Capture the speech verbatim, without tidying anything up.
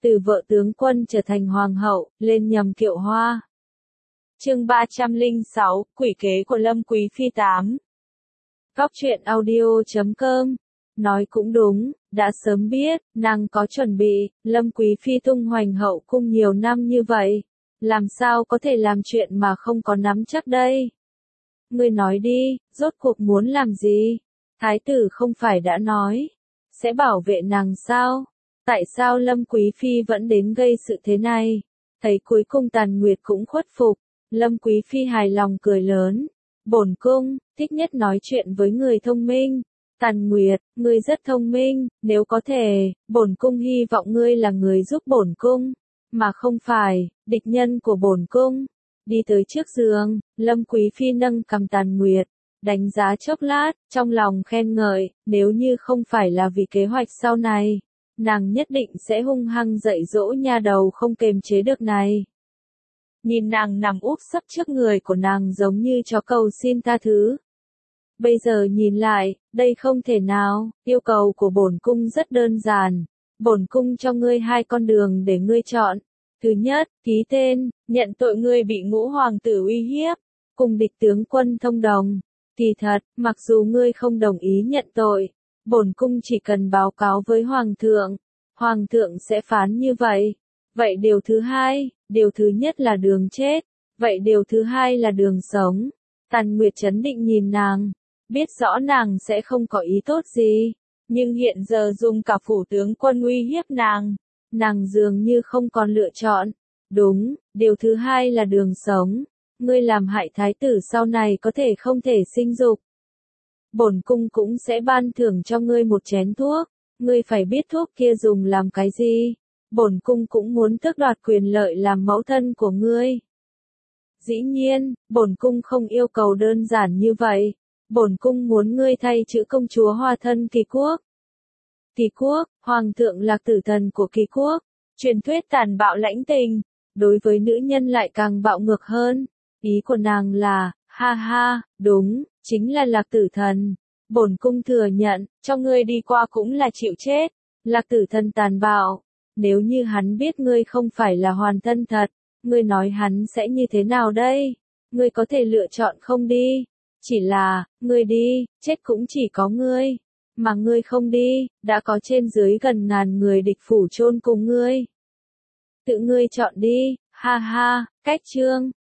từ vợ tướng quân trở thành hoàng hậu, lên nhầm kiệu hoa. Chương ba trăm lẻ sáu, Quỷ kế của Lâm Quý Phi tám. Góc truyện audio chấm com. Nói cũng đúng, đã sớm biết, nàng có chuẩn bị, Lâm Quý Phi tung hoành hậu cung nhiều năm như vậy. Làm sao có thể làm chuyện mà không có nắm chắc đây? Ngươi nói đi, rốt cuộc muốn làm gì? Thái tử không phải đã nói, sẽ bảo vệ nàng sao? Tại sao Lâm Quý Phi vẫn đến gây sự thế này? Thấy cuối cùng Tàn Nguyệt cũng khuất phục, Lâm Quý Phi hài lòng cười lớn. Bổn cung, thích nhất nói chuyện với người thông minh. Tàn Nguyệt, ngươi rất thông minh, nếu có thể, bổn cung hy vọng ngươi là người giúp bổn cung, mà không phải địch nhân của bổn cung. Đi tới trước giường, Lâm Quý Phi nâng cầm Tàn Nguyệt, đánh giá chốc lát, trong lòng khen ngợi, nếu như không phải là vì kế hoạch sau này, nàng nhất định sẽ hung hăng dạy dỗ nha đầu không kềm chế được này. Nhìn nàng nằm úp sấp trước người của nàng giống như chó cầu xin tha thứ. Bây giờ nhìn lại, đây không thể nào, yêu cầu của bổn cung rất đơn giản. Bổn cung cho ngươi hai con đường để ngươi chọn. Thứ nhất, ký tên, nhận tội ngươi bị ngũ hoàng tử uy hiếp, cùng địch tướng quân thông đồng. Kỳ thật, mặc dù ngươi không đồng ý nhận tội, bổn cung chỉ cần báo cáo với hoàng thượng, hoàng thượng sẽ phán như vậy. Vậy điều thứ hai, điều thứ nhất là đường chết, vậy điều thứ hai là đường sống. Tàn Nguyệt trấn định nhìn nàng, biết rõ nàng sẽ không có ý tốt gì, nhưng hiện giờ dùng cả phủ tướng quân uy hiếp nàng, nàng dường như không còn lựa chọn. Đúng, điều thứ hai là đường sống, ngươi làm hại thái tử sau này có thể không thể sinh dục. Bổn cung cũng sẽ ban thưởng cho ngươi một chén thuốc, ngươi phải biết thuốc kia dùng làm cái gì. Bổn cung cũng muốn tước đoạt quyền lợi làm mẫu thân của ngươi. Dĩ nhiên, bổn cung không yêu cầu đơn giản như vậy. Bổn cung muốn ngươi thay chữ công chúa hóa thân Kỳ Quốc. Kỳ Quốc, hoàng thượng là tử thần của Kỳ Quốc, truyền thuyết tàn bạo lãnh tình, đối với nữ nhân lại càng bạo ngược hơn. Ý của nàng là, ha ha, đúng, chính là Lạc Tử Thần. Bổn cung thừa nhận, cho ngươi đi qua cũng là chịu chết. Lạc Tử Thần tàn bạo. Nếu như hắn biết ngươi không phải là hoàn thân thật, ngươi nói hắn sẽ như thế nào đây? Ngươi có thể lựa chọn không đi. Chỉ là, ngươi đi, chết cũng chỉ có ngươi. Mà ngươi không đi, đã có trên dưới gần ngàn người địch phủ chôn cùng ngươi. Tự ngươi chọn đi, ha ha, cách chương.